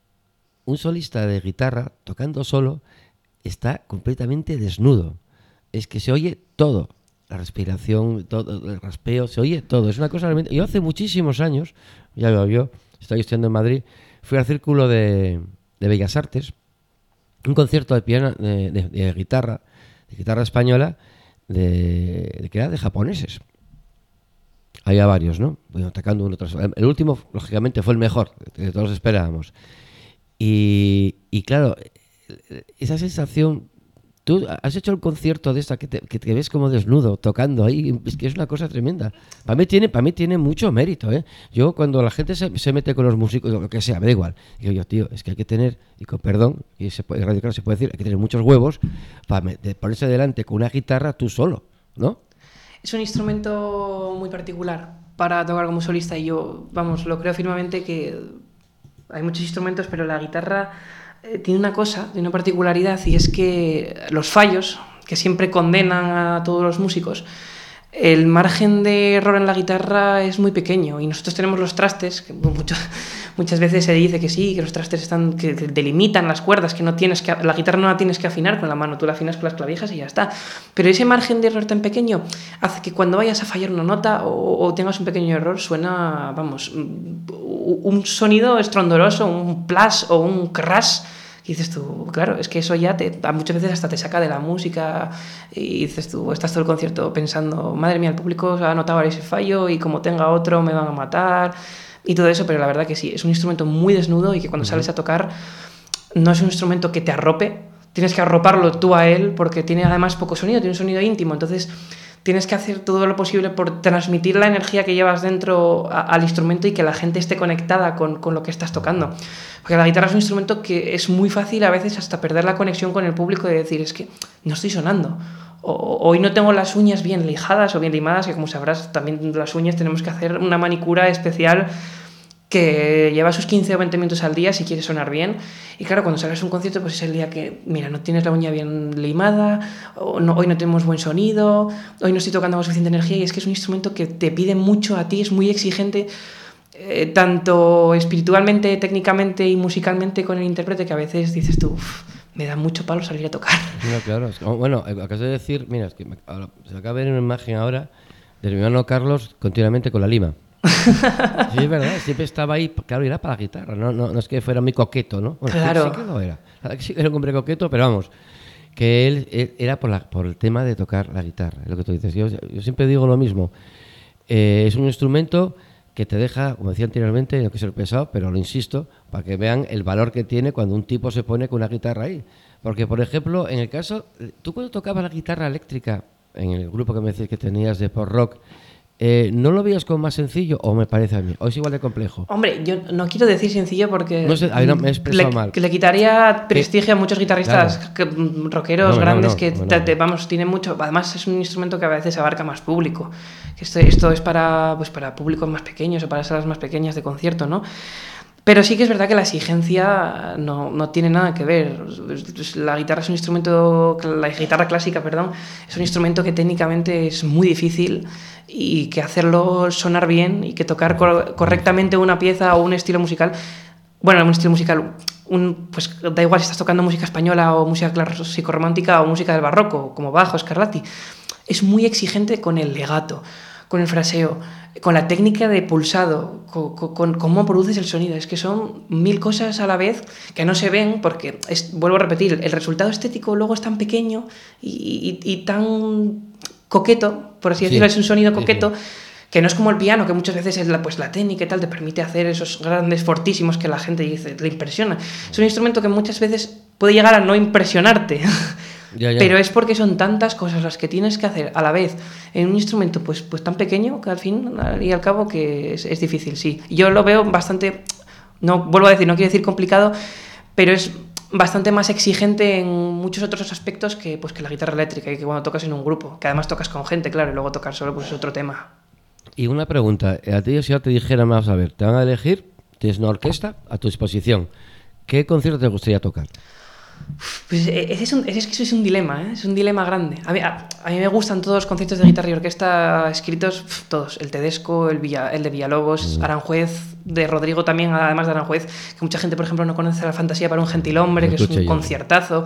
un solista de guitarra, tocando solo, está completamente desnudo. Es que se oye todo. La respiración, todo, el raspeo, se oye todo. Es una cosa realmente... Yo hace muchísimos años, ya lo yo, estoy estudiando en Madrid, fui al Círculo de Bellas Artes, un concierto de piano, de guitarra española, que era de japoneses. Había varios, ¿no? Bueno, atacando uno tras otro. El último, lógicamente, fue el mejor, que todos esperábamos. Y claro, esa sensación... Tú has hecho el concierto de esta que te ves como desnudo, tocando ahí, es que es una cosa tremenda. Para mí tiene mucho mérito, ¿eh? Yo cuando la gente se mete con los músicos, lo que sea, me da igual. Digo yo, tío, es que hay que tener, y con perdón, y Radio Claro se puede decir, hay que tener muchos huevos para ponerse delante con una guitarra tú solo, ¿no? Es un instrumento muy particular para tocar como solista y yo, vamos, lo creo firmemente que hay muchos instrumentos, pero la guitarra tiene una cosa, tiene una particularidad, y es que los fallos, que siempre condenan a todos los músicos, el margen de error en la guitarra es muy pequeño, y nosotros tenemos los trastes, que muchas veces se dice que sí, que los trastes que delimitan las cuerdas, que la guitarra no la tienes que afinar con la mano, tú la afinas con las clavijas y ya está. Pero ese margen de error tan pequeño hace que cuando vayas a fallar una nota o tengas un pequeño error, suena, vamos, un sonido estrondoroso, un plus o un crash. Y dices tú, claro, es que eso ya muchas veces hasta te saca de la música, y dices tú, estás todo el concierto pensando, madre mía, el público ha notado ese fallo y como tenga otro me van a matar y todo eso, pero la verdad que sí, es un instrumento muy desnudo y que cuando sales a tocar no es un instrumento que te arrope, tienes que arroparlo tú a él porque tiene además poco sonido, tiene un sonido íntimo, entonces tienes que hacer todo lo posible por transmitir la energía que llevas dentro al instrumento y que la gente esté conectada con lo que estás tocando. Porque la guitarra es un instrumento que es muy fácil a veces hasta perder la conexión con el público y decir, es que no estoy sonando. Hoy no tengo las uñas bien lijadas o bien limadas, que como sabrás, también las uñas tenemos que hacer una manicura especial que lleva sus 15 o 20 minutos al día si quieres sonar bien. Y claro, cuando sales a un concierto, pues es el día que, mira, no tienes la uña bien limada, hoy no tenemos buen sonido, hoy no estoy tocando con suficiente energía, y es que es un instrumento que te pide mucho a ti, es muy exigente, tanto espiritualmente, técnicamente y musicalmente con el intérprete, que a veces dices tú, me da mucho palo salir a tocar. No, claro. Bueno, acabas de decir, mira, es que se acaba de ver una imagen ahora de mi hermano Carlos continuamente con la lima. Sí, es verdad, siempre estaba ahí, claro, era para la guitarra, no es que fuera muy coqueto, ¿no? Bueno, claro. Sí que lo era, sí que era un hombre coqueto, pero vamos, que él era por el tema de tocar la guitarra, es lo que tú dices. Yo siempre digo lo mismo, es un instrumento que te deja, como decía anteriormente, no quiero ser pesado, pero lo insisto, para que vean el valor que tiene cuando un tipo se pone con una guitarra ahí. Porque, por ejemplo, en el caso, tú cuando tocabas la guitarra eléctrica, en el grupo que me decías que tenías de post rock, ¿no lo veías como más sencillo o me parece a mí? ¿O es igual de complejo? Hombre, yo no quiero decir sencillo porque no sé, no, me he expresado mal. Que le quitaría prestigio a muchos guitarristas, claro, rockeros grandes vamos, tiene mucho. Además es un instrumento que a veces abarca más público. Esto es para públicos más pequeños o para salas más pequeñas de concierto, ¿no? Pero sí que es verdad que la exigencia no tiene nada que ver. La guitarra es un instrumento, la guitarra clásica, perdón, es un instrumento que técnicamente es muy difícil y que hacerlo sonar bien y que tocar correctamente una pieza o un estilo musical, bueno, un estilo musical, pues da igual si estás tocando música española o música clásico-romántica o música del barroco, como Bach o Scarlatti, es muy exigente con el legato, con el fraseo, con la técnica de pulsado, con cómo produces el sonido. Es que son 1000 cosas a la vez que no se ven porque, vuelvo a repetir, el resultado estético luego es tan pequeño y tan coqueto, por así decirlo, es un sonido coqueto, que no es como el piano, que muchas veces la técnica y tal te permite hacer esos grandes fortísimos que la gente dice, le impresiona. Es un instrumento que muchas veces puede llegar a no impresionarte. Ya. Pero es porque son tantas cosas las que tienes que hacer a la vez en un instrumento pues tan pequeño que al fin y al cabo que es difícil, sí. Yo lo veo bastante, vuelvo a decir, no quiero decir complicado, pero es bastante más exigente en muchos otros aspectos que la guitarra eléctrica y que cuando tocas en un grupo, que además tocas con gente, claro, y luego tocar solo pues es otro tema. Y una pregunta, a ti si ya te dijeran, vamos a ver, te van a elegir, tienes una orquesta a tu disposición, ¿qué concierto te gustaría tocar? Pues ese es un dilema, ¿eh? Es un dilema grande. A mí me gustan todos los conciertos de guitarra y orquesta escritos, todos. El Tedesco, el de Villalobos, Aranjuez, de Rodrigo también, además de Aranjuez, que mucha gente, por ejemplo, no conoce La Fantasía para un gentilhombre, que es un conciertazo,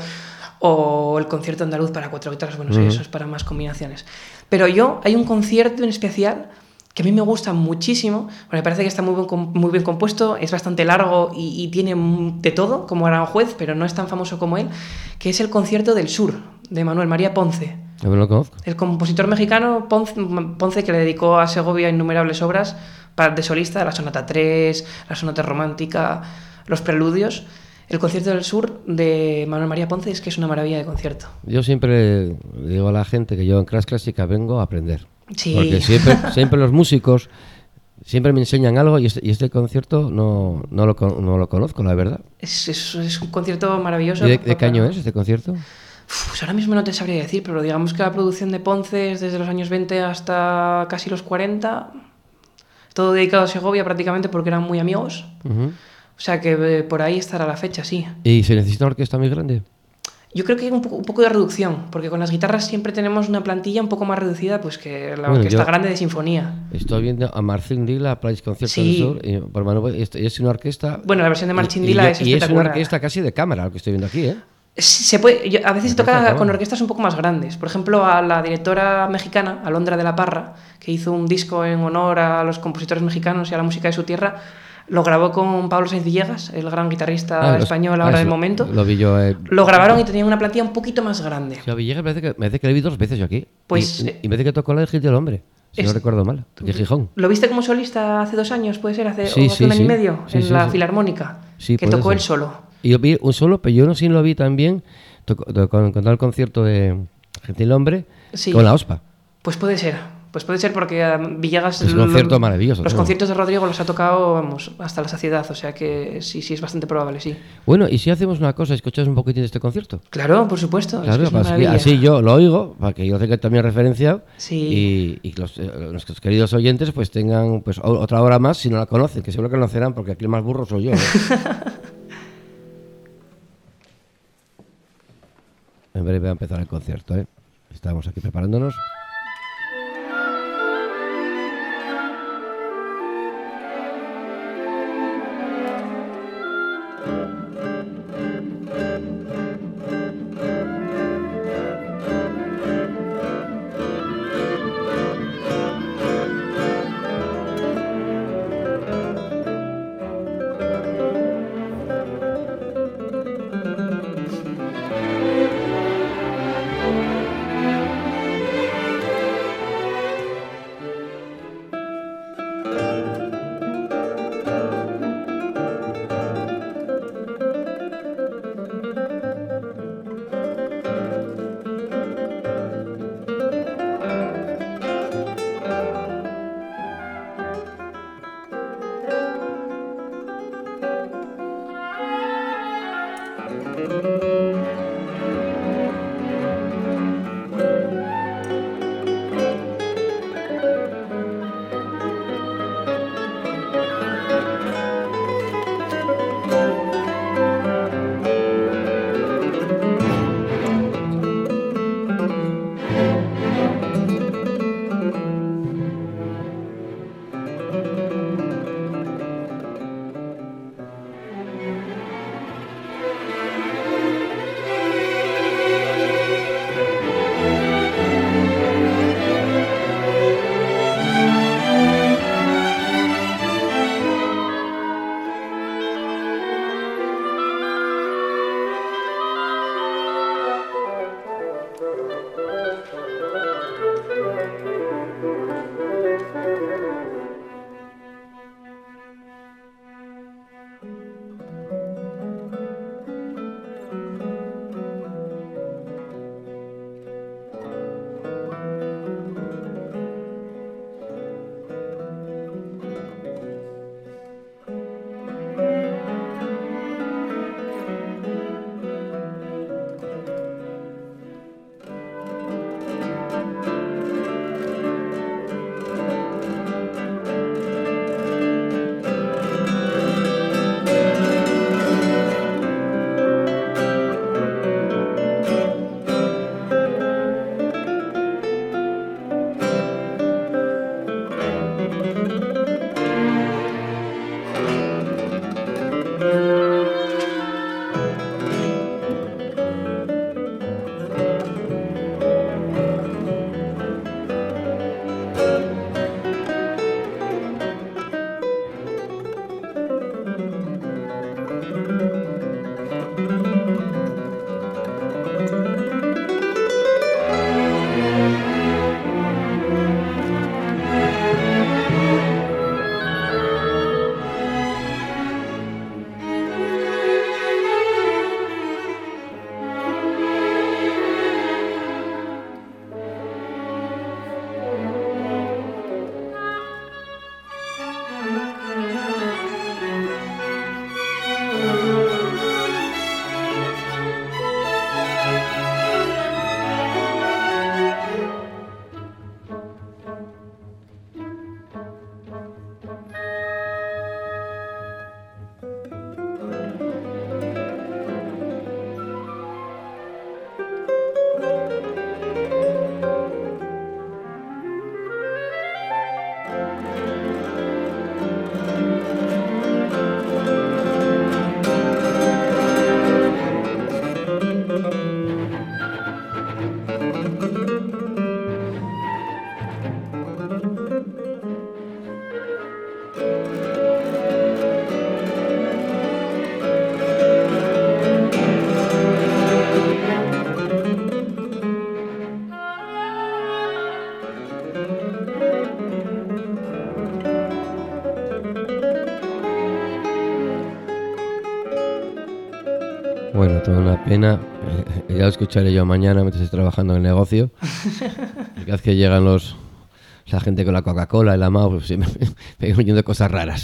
o el concierto andaluz para 4 guitarras, bueno, sí, eso es para más combinaciones. Pero hay un concierto en especial que a mí me gusta muchísimo, me parece que está muy bien compuesto, es bastante largo y tiene de todo, como Aranjuez, pero no es tan famoso como él, que es el Concierto del Sur, de Manuel María Ponce. Yo lo conozco. El compositor mexicano Ponce, que le dedicó a Segovia innumerables obras de solista, la Sonata 3, la Sonata Romántica, los Preludios. El Concierto del Sur de Manuel María Ponce es que es una maravilla de concierto. Yo siempre digo a la gente que yo en Crash Clásica vengo a aprender. Sí. Porque siempre los músicos siempre me enseñan algo y este concierto no lo conozco, la verdad. Es un concierto maravilloso. ¿Y de qué año es este concierto? Pues ahora mismo no te sabría decir, pero digamos que la producción de Ponce es desde los años 20 hasta casi los 40. Todo dedicado a Segovia prácticamente porque eran muy amigos. O sea que por ahí estará la fecha, sí. ¿Y se necesita una orquesta muy grande? Yo creo que hay un poco de reducción, porque con las guitarras siempre tenemos una plantilla un poco más reducida pues que la orquesta grande de sinfonía. Estoy viendo a Marcin Dila, Play Concierto Sí. del Sur, y por Manuel, y es una orquesta... Bueno, la versión de Marcin Dila es espectacular. Y es una orquesta casi de cámara, lo que estoy viendo aquí, ¿eh? Se puede, a veces se toca con orquestas un poco más grandes. Por ejemplo, a la directora mexicana, Alondra de la Parra, que hizo un disco en honor a los compositores mexicanos y a la música de su tierra, lo grabó con Pablo Sáenz Villegas, el gran guitarrista español ahora del momento. Lo vi yo. Lo grabaron y tenían una plantilla un poquito más grande. Sí, a Villegas me parece que le vi 2 veces yo aquí. Pues, y me dice que tocó la de Gil del Hombre, si no recuerdo mal, de Gijón. ¿Lo viste como solista hace 2 años, puede ser? Hace un año y medio, en la Filarmónica, que tocó él solo. Y yo vi un solo, pero yo no sé si lo vi también con el concierto de Gentil Hombre con la OSPA. Pues puede ser. Pues puede ser porque Villegas... Es un concierto maravilloso. Los conciertos de Rodrigo los ha tocado, vamos, hasta la saciedad. O sea que sí, es bastante probable, sí. Bueno, ¿y si hacemos una cosa? ¿Escuchas un poquitín de este concierto? Claro, por supuesto. Claro, así yo lo oigo, para que yo tenga también referenciado. Sí. Y nuestros queridos oyentes pues tengan pues otra hora más si no la conocen, que seguro que la conocerán porque aquí el más burro soy yo. En breve va a empezar el concierto, ¿eh? Estamos aquí preparándonos. Bueno, toda una pena. Ya lo escucharé yo mañana mientras estoy trabajando en el negocio. Y cada vez que llegan la gente con la Coca-Cola, el amado, pues, me vienen oyendo cosas raras.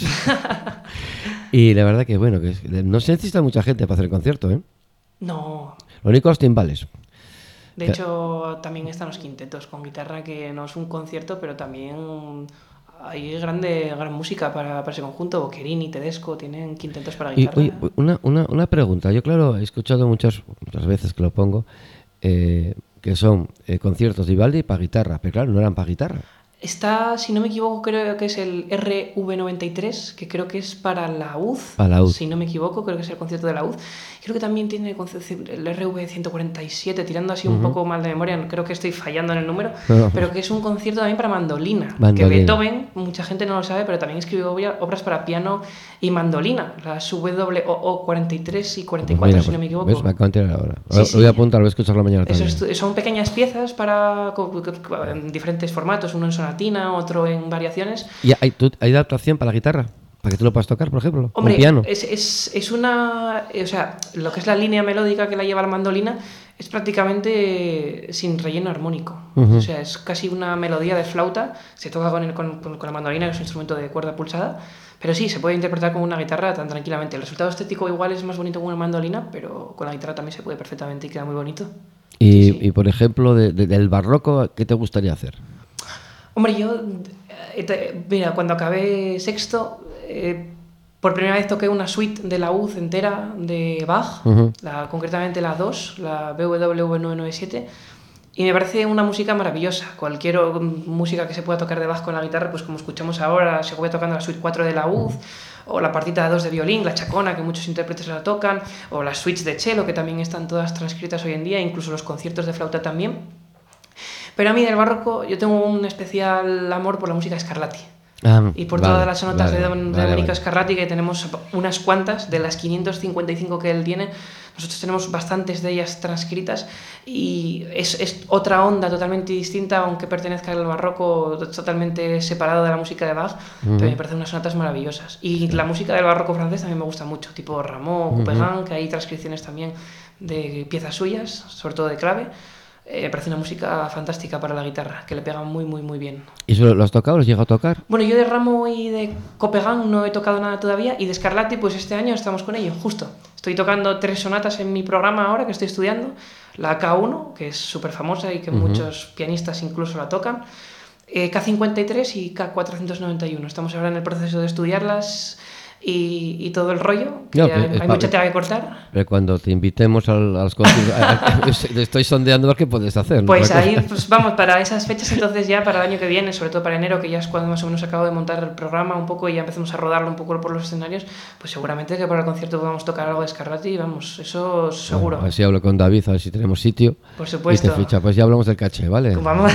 Y la verdad que, bueno, no se necesita mucha gente para hacer el concierto, ¿eh? No. Lo único, los timbales. De hecho, también están los quintetos con guitarra, que no es un concierto, pero también hay gran música para ese conjunto. Boquerini, Tedesco, tienen quintetos para guitarra. Y, oye, una pregunta. Yo, claro, he escuchado muchas veces que lo pongo, que son conciertos de Vivaldi para guitarra, pero claro, no eran para guitarra. Está, si no me equivoco, creo que es el RV93, que creo que es para la UZ. Para la UZ. Si no me equivoco, creo que es el concierto de la UZ. Creo que también tiene el RV147, tirando así un poco mal de memoria, creo que estoy fallando en el número, pero que es un concierto también para mandolina. Que Beethoven, mucha gente no lo sabe, pero también escribió obras para piano y mandolina, las WOO 43 y 44, Mira, si no me equivoco. ¿Ves? Me acabo de enterar ahora. Sí. Lo voy a apuntar, lo voy a escucharlo mañana también. Son pequeñas piezas en diferentes formatos, uno en sonatina, otro en variaciones. ¿Y hay adaptación para la guitarra? ¿Para que tú lo puedas tocar, por ejemplo? Hombre, ¿un piano? Es una... O sea, lo que es la línea melódica que la lleva la mandolina es prácticamente sin relleno armónico. O sea, es casi una melodía de flauta. Se toca con la mandolina, que es un instrumento de cuerda pulsada. Pero sí, se puede interpretar con una guitarra tan tranquilamente. El resultado estético igual es más bonito con una mandolina, pero con la guitarra también se puede perfectamente y queda muy bonito. Y por ejemplo, del barroco, ¿qué te gustaría hacer? Hombre, yo... Mira, cuando acabé sexto... por primera vez toqué una suite de la UZ entera de Bach, concretamente la 2, la BWV 997, y me parece una música maravillosa. Cualquier música que se pueda tocar de Bach con la guitarra, pues como escuchamos ahora, se puede tocando la suite 4 de la UZ, o la partita 2 de violín, la chacona, que muchos intérpretes la tocan, o las suites de cello, que también están todas transcritas hoy en día, incluso los conciertos de flauta también. Pero a mí del barroco yo tengo un especial amor por la música Scarlatti. Y por todas las sonatas de Domenico Scarlatti, que tenemos unas cuantas, de las 555 que él tiene, nosotros tenemos bastantes de ellas transcritas, y es otra onda totalmente distinta, aunque pertenezca al barroco, totalmente separado de la música de Bach, pero me parecen unas sonatas maravillosas. Y la música del barroco francés también me gusta mucho, tipo Rameau, Couperin, que hay transcripciones también de piezas suyas, sobre todo de clave. Me parece una música fantástica para la guitarra, que le pega muy, muy, muy bien. ¿Y eso lo has tocado? ¿Lo has llegado a tocar? Bueno, yo de Rameau y de Couperin no he tocado nada todavía, y de Scarlatti, pues este año estamos con ello, justo. Estoy tocando 3 sonatas en mi programa ahora, que estoy estudiando. La K1, que es súper famosa y que muchos pianistas incluso la tocan. K53 y K491. Estamos ahora en el proceso de estudiarlas y todo el rollo, que hay mucha tela que cortar. Pero cuando te invitemos a los concursos, estoy sondeando a ver qué puedes hacer, ¿no? Pues ahí, pues vamos, para esas fechas, entonces ya para el año que viene, sobre todo para enero, que ya es cuando más o menos acabo de montar el programa un poco y ya empezamos a rodarlo un poco por los escenarios, pues seguramente que para el concierto podamos tocar algo de Scarlatti, y vamos, eso seguro. Bueno, a ver si hablo con David, a ver si tenemos sitio. Por supuesto. Y te ficha. Pues ya hablamos del caché, ¿vale? Vamos.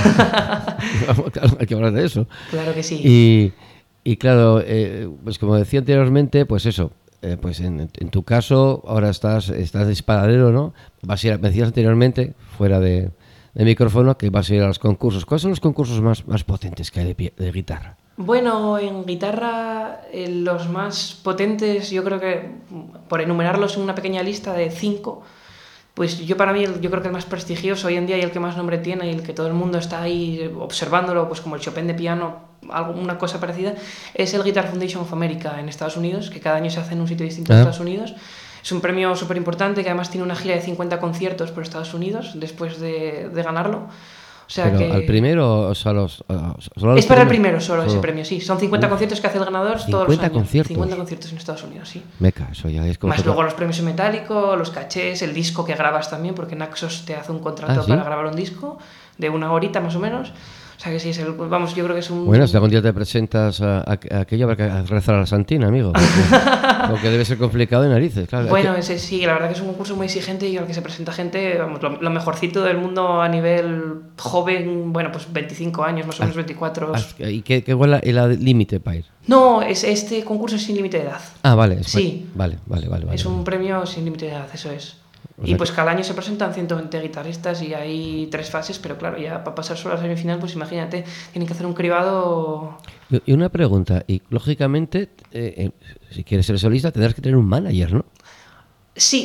Claro, hay que hablar de eso. Claro que sí. Y claro, pues como decía anteriormente, pues eso, pues en tu caso ahora estás disparadero, ¿no? Vas a ir, me decías anteriormente, fuera de micrófono, que vas a ir a los concursos. ¿Cuáles son los concursos más potentes que hay de guitarra? Bueno, en guitarra los más potentes, yo creo que, por enumerarlos en una pequeña lista de 5, pues yo creo que el más prestigioso hoy en día y el que más nombre tiene y el que todo el mundo está ahí observándolo, pues como el Chopin de piano, una cosa parecida, es el Guitar Foundation of America en Estados Unidos, que cada año se hace en un sitio distinto de Estados Unidos. Es un premio súper importante que además tiene una gira de 50 conciertos por Estados Unidos después de ganarlo. O sea, ¿pero que al primero o solo es para el primero solo ese premio, sí. Son 50 conciertos que hace el ganador todos los años. Conciertos. 50 conciertos en Estados Unidos, sí. Meca, eso ya es como... Más luego los premios en metálico, los cachés, el disco que grabas también, porque Naxos te hace un contrato para grabar un disco de 1 horita más o menos. O sea que sí, vamos, yo creo que es un... Bueno, si algún día te presentas a aquello, habrá que rezar a la Santina, amigo. Porque debe ser complicado de narices, claro. Bueno, sí, la verdad que es un concurso muy exigente y al que se presenta gente, vamos, lo mejorcito del mundo a nivel joven, bueno, pues 25 años, más o menos 24. ¿Y qué es el límite para ir? No, este concurso es sin límite de edad. Ah, vale. Sí. Vale. Es un premio sin límite de edad, eso es. Y pues cada año se presentan 120 guitarristas y hay 3 fases, pero claro, ya para pasar solo a la semifinal, pues imagínate, tienen que hacer un cribado. Y una pregunta, y lógicamente, si quieres ser solista tendrás que tener un manager, ¿no? Sí,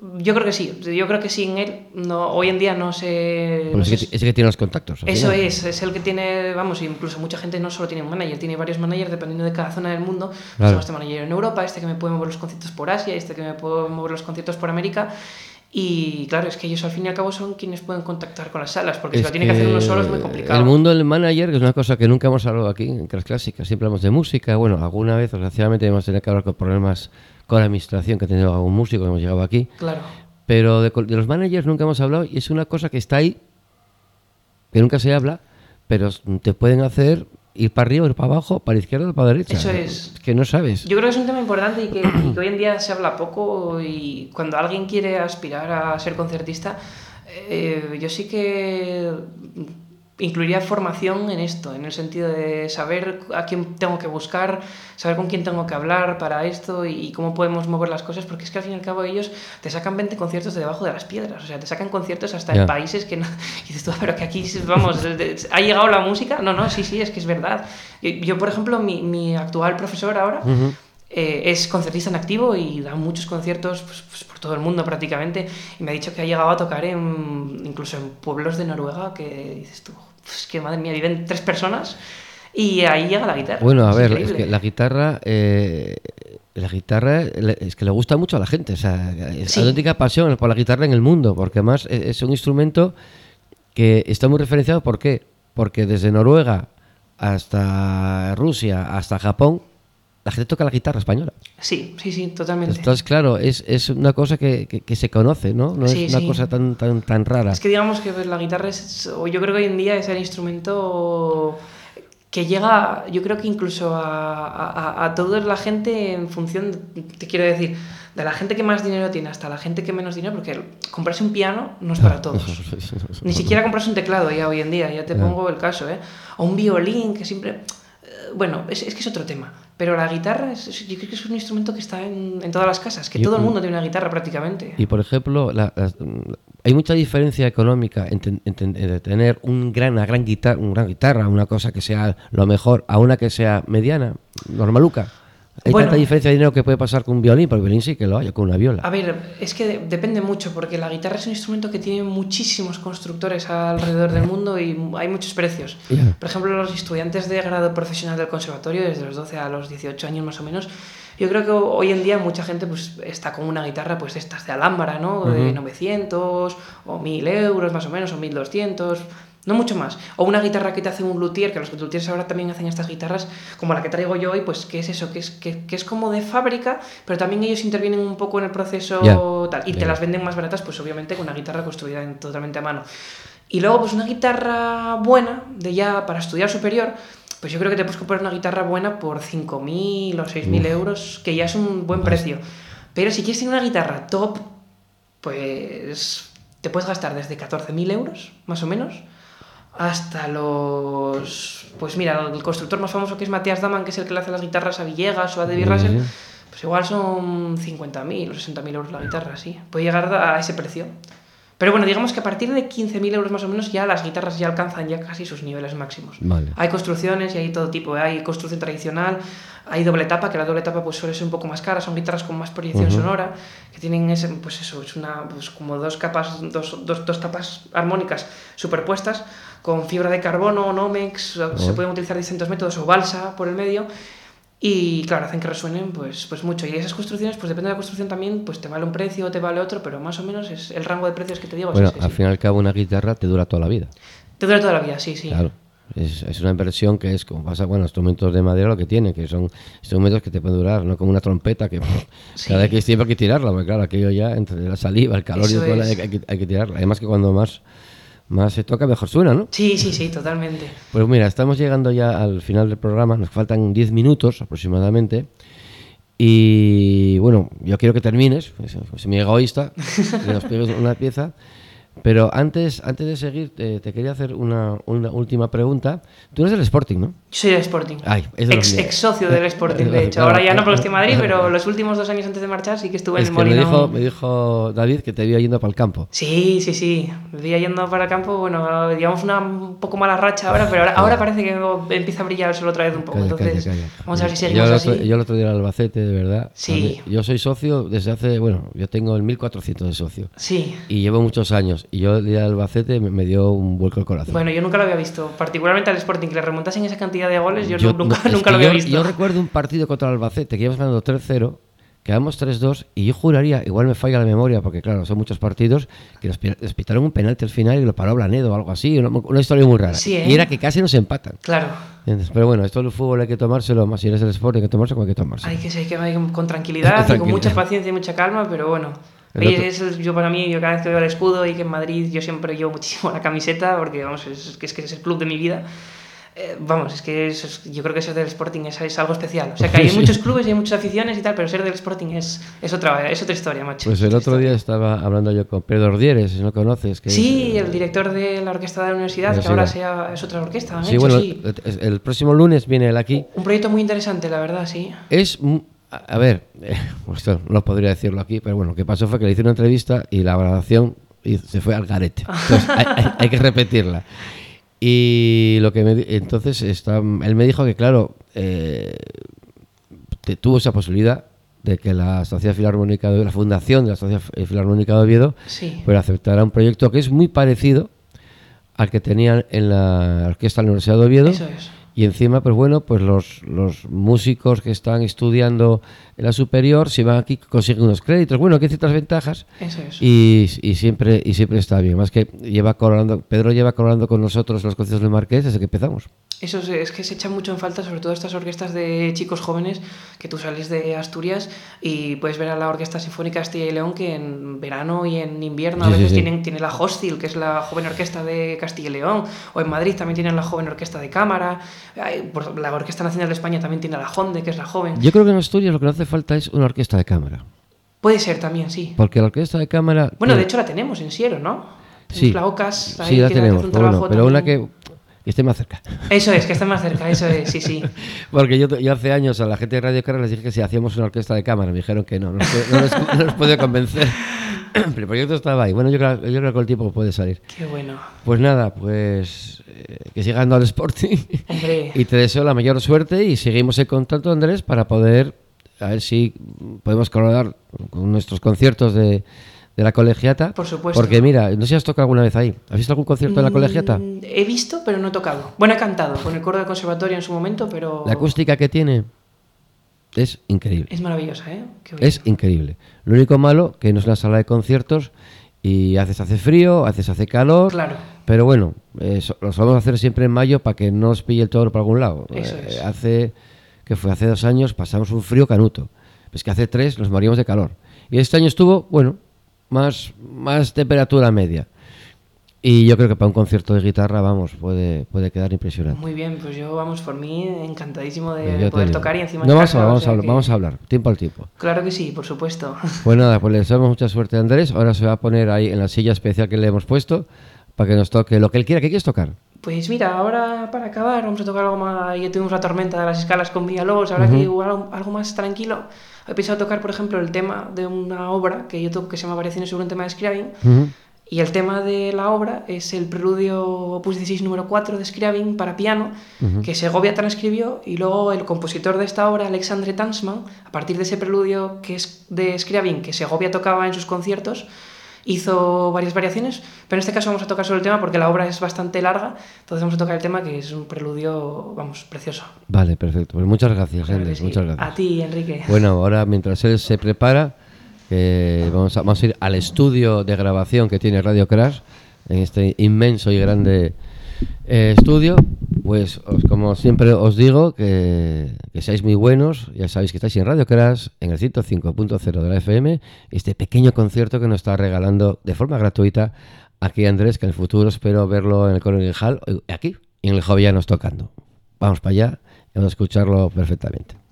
Yo creo que sí. Yo creo que sin él hoy en día no se... Pues es que tiene los contactos. Eso es el que tiene, vamos, incluso mucha gente no solo tiene un manager, tiene varios managers dependiendo de cada zona del mundo. Claro. Tengo este manager en Europa, este que me puede mover los conciertos por Asia, este que me puede mover los conciertos por América. Y claro, es que ellos al fin y al cabo son quienes pueden contactar con las salas, porque si lo tiene que hacer uno solo es muy complicado. El mundo del manager, que es una cosa que nunca hemos hablado aquí en Crash Clásicas, siempre hablamos de música. Bueno, alguna vez, desgraciadamente, hemos tenido que hablar con problemas con la administración que ha tenido algún músico que hemos llegado aquí. Claro. Pero de los managers nunca hemos hablado y es una cosa que está ahí, que nunca se habla, pero te pueden hacer ir para arriba, ir para abajo, para izquierda o para derecha. Eso es. Que no sabes. Yo creo que es un tema importante y que hoy en día se habla poco, y cuando alguien quiere aspirar a ser concertista, yo sí que incluiría formación en esto, en el sentido de saber a quién tengo que buscar, saber con quién tengo que hablar para esto y cómo podemos mover las cosas, porque es que al fin y al cabo ellos te sacan 20 conciertos de debajo de las piedras, o sea, te sacan conciertos hasta en países que no... Y dices tú, pero que aquí, vamos, ¿ha llegado la música? No, sí, es que es verdad. Yo por ejemplo, mi actual profesor ahora... es concertista en activo y da muchos conciertos pues por todo el mundo prácticamente, y me ha dicho que ha llegado a tocar incluso en pueblos de Noruega que dices tú, pues que madre mía, viven 3 personas y ahí llega la guitarra. Bueno, a ver, es que la guitarra es que le gusta mucho a la gente, o sea, es auténtica pasión por la guitarra en el mundo, porque además es un instrumento que está muy referenciado. ¿Por qué? Porque desde Noruega hasta Rusia hasta Japón la gente toca la guitarra española. Sí, totalmente. Entonces, claro, es una cosa que se conoce, ¿no? No es una cosa tan rara. Es que digamos que la guitarra yo creo que hoy en día es el instrumento que llega, yo creo que incluso a toda la gente en función, te quiero decir, de la gente que más dinero tiene hasta la gente que menos dinero, porque comprarse un piano no es para todos. Ni siquiera comprarse un teclado ya hoy en día, ya te pongo el caso, ¿eh? O un violín, que siempre... Bueno, es que es otro tema. Pero la guitarra, yo creo que es un instrumento que está en todas las casas, que todo el mundo tiene una guitarra prácticamente. Y por ejemplo, hay mucha diferencia económica entre tener una gran guitarra, una cosa que sea lo mejor, a una que sea mediana, normaluca. ¿Hay tanta diferencia de dinero que puede pasar con un violín? Porque el violín sí que lo hay, con una viola. A ver, es que depende mucho, porque la guitarra es un instrumento que tiene muchísimos constructores alrededor del mundo y hay muchos precios. Por ejemplo, los estudiantes de grado profesional del conservatorio, desde los 12 a los 18 años más o menos, yo creo que hoy en día mucha gente pues está con una guitarra pues estas de Alhambra, ¿no? De 900 o 1.000 euros más o menos, o 1.200... No mucho más. O una guitarra que te hace un luthier, que los luthiers ahora también hacen estas guitarras, como la que traigo yo hoy, pues ¿qué es eso? Que es como de fábrica, pero también ellos intervienen un poco en el proceso tal, y te las venden más baratas, pues obviamente con una guitarra construida totalmente a mano. Y luego pues una guitarra buena, para estudiar superior, pues yo creo que te puedes comprar una guitarra buena por 5.000 o 6.000 euros, que ya es un buen precio. Pero si quieres tener una guitarra top, pues te puedes gastar desde 14.000 euros, más o menos, hasta los... Pues mira, el constructor más famoso, que es Matthias Daman, que es el que le hace las guitarras a Villegas o a David Russell, pues igual son 50.000 o 60.000 euros la guitarra, sí. Puede llegar a ese precio. Pero bueno, digamos que a partir de 15.000 euros más o menos ya las guitarras ya alcanzan ya casi sus niveles máximos. Vale. Hay construcciones y hay todo tipo, hay construcción tradicional, hay doble tapa, que la doble tapa pues suele ser un poco más cara, son guitarras con más proyección sonora, que tienen es como dos tapas armónicas superpuestas con fibra de carbono, Nomex, se pueden utilizar distintos métodos, o balsa por el medio. Y claro, hacen que resuenen pues mucho. Y esas construcciones, pues depende de la construcción también, pues te vale un precio o te vale otro, pero más o menos es el rango de precios que te digo. Bueno, al fin y al cabo una guitarra te dura toda la vida. Te dura toda la vida, sí. Claro, es una inversión que es como pasa, instrumentos de madera lo que tienen, que son instrumentos que te pueden durar, no como una trompeta que cada vez que tiempo hay que tirarla, porque claro, aquello ya entre la saliva, el calor y todo, hay que tirarla. Además que cuando más se toca, mejor suena, ¿no? Sí, totalmente. Pues mira, estamos llegando ya al final del programa, nos faltan 10 minutos aproximadamente. Y bueno, yo quiero que termines, soy muy egoísta, que nos pegues una pieza, Pero antes de seguir, te quería hacer una última pregunta. Tú eres del Sporting, ¿no? Yo soy del Sporting. Ay, es de los míos. Ex socio del Sporting, de hecho. Ahora ya no porque estoy en Madrid, pero los últimos 2 años antes de marchar sí que estuve en el Molinón. Me dijo David que te veía yendo para el campo. Sí. Me veía yendo para el campo. Bueno, digamos un poco mala racha ahora, pero ahora parece que empieza a brillar el sol otra vez un poco. Entonces, vamos a ver si seguimos así. Yo el otro día en Albacete, de verdad. Sí. Yo soy socio desde hace, yo tengo el 1400 de socio. Sí. Y llevo muchos años. Y yo el día del Albacete me dio un vuelco el corazón. Bueno, yo nunca lo había visto. Particularmente al Sporting, que le remontasen esa cantidad de goles, yo nunca lo había visto. Yo recuerdo un partido contra el Albacete que íbamos ganando 3-0, quedamos 3-2 y yo juraría, igual me falla la memoria porque claro, son muchos partidos, que les pitaron un penalti al final y lo paró Blanedo o algo así, una historia muy rara. Sí, Y era que casi nos empatan. Claro. ¿Entiendes? Pero bueno, esto del fútbol hay que tomárselo, más si eres del Sporting hay que tomárselo como hay que tomarse. Hay que ir con tranquilidad y con mucha paciencia y mucha calma, pero bueno. Yo para mí, yo cada vez que veo el escudo y que en Madrid yo siempre llevo muchísimo la camiseta porque vamos, es que es el club de mi vida. Es que yo creo que ser del Sporting es algo especial. O sea, que hay muchos clubes y hay muchas aficiones y tal, pero ser del Sporting es otra historia, macho. Pues el otro día estaba hablando yo con Pedro Ordieres, si no conoces. Sí, el director de la orquesta de la universidad, que ahora es otra orquesta. Sí, bueno, el próximo lunes viene él aquí. Un proyecto muy interesante, la verdad, sí. A ver, esto no podría decirlo aquí, pero bueno, lo que pasó fue que le hice una entrevista y la grabación se fue al garete. Entonces hay que repetirla. Y entonces él me dijo que claro, tuvo esa posibilidad de que la Sociedad Filarmónica la fundación de la Sociedad Filarmónica de Oviedo pues aceptara un proyecto que es muy parecido al que tenían en la orquesta de la Universidad de Oviedo. Eso es. Y encima, pues los músicos que están estudiando en la superior, si van aquí, consiguen unos créditos. Bueno, que hay ciertas ventajas. Eso es. Y siempre está bien. Más que Pedro lleva colaborando con nosotros en los conciertos del Marqués desde que empezamos. Eso es que se echa mucho en falta, sobre todo estas orquestas de chicos jóvenes, que tú sales de Asturias y puedes ver a la Orquesta Sinfónica de Castilla y León que en verano y en invierno a veces tiene la Hostil, que es la joven orquesta de Castilla y León, o en Madrid también tienen la joven orquesta de cámara, la Orquesta Nacional de España también tiene la Honde, que es la joven. Yo creo que en Asturias lo que no hace falta es una orquesta de cámara. Puede ser también, sí. Porque la orquesta de cámara... Bueno, de hecho la tenemos en Siero, ¿no? Sí, la OCAS, sí la tenemos, pero una que esté más cerca. Eso es, que esté más cerca, eso es, sí. Porque yo hace años a la gente de Radio Carras les dije que si hacíamos una orquesta de cámara, me dijeron que no les puede convencer. Pero el proyecto estaba ahí. Bueno, yo creo que con el tiempo puede salir. Qué bueno. Pues nada, que sigas dando al Sporting. Hombre. Y te deseo la mayor suerte y seguimos en contacto, Andrés, para poder, a ver si podemos colaborar con nuestros conciertos de la colegiata. Por supuesto. Porque mira, no sé si has tocado alguna vez ahí. ¿Has visto algún concierto de la colegiata? He visto, pero no he tocado. Bueno, he cantado con el coro del conservatorio en su momento, pero... La acústica que tiene es increíble. Es maravillosa, ¿eh? Es increíble. Lo único malo que no es una sala de conciertos y a veces hace frío, a veces hace calor. Claro. Pero bueno, lo solemos hacer siempre en mayo para que no os pille el toro por algún lado. Eso es. Hace 2 años pasamos un frío canuto. Pues que hace 3 nos moríamos de calor. Y este año estuvo, bueno, más temperatura media. Y yo creo que para un concierto de guitarra, puede quedar impresionante. Muy bien, pues yo, por mí, encantadísimo de poder tocar y encima... Vamos a hablar, tiempo al tiempo. Claro que sí, por supuesto. Pues nada, pues le deseamos mucha suerte a Andrés. Ahora se va a poner ahí en la silla especial que le hemos puesto para que nos toque lo que él quiera. ¿Qué quieres tocar? Pues mira, ahora para acabar vamos a tocar algo más... Ya tuvimos la tormenta de las escalas con Villalobos, ahora que algo más tranquilo. He pensado tocar, por ejemplo, el tema de una obra que yo toco que se llama Variaciones sobre un tema de Scriabin. Y el tema de la obra es el preludio opus 16 número 4 de Scriabin para piano, que Segovia transcribió, y luego el compositor de esta obra, Alexandre Tansman, a partir de ese preludio que es de Scriabin, que Segovia tocaba en sus conciertos, hizo varias variaciones, pero en este caso vamos a tocar solo el tema porque la obra es bastante larga, entonces vamos a tocar el tema que es un preludio, precioso. Vale, perfecto. Pues muchas gracias, Claro Andrés, sí. muchas gracias. A ti, Enrique. Bueno, ahora mientras él se prepara, vamos a ir al estudio de grabación que tiene Radio Crash, en este inmenso y grande estudio. Pues como siempre os digo, que seáis muy buenos. Ya sabéis que estáis en Radio Crash, en el 105.0 de la FM, este pequeño concierto que nos está regalando de forma gratuita aquí Andrés, que en el futuro espero verlo en el Colonial Hall, aquí, y en el Jovellanos tocando. Vamos para allá y vamos a escucharlo perfectamente.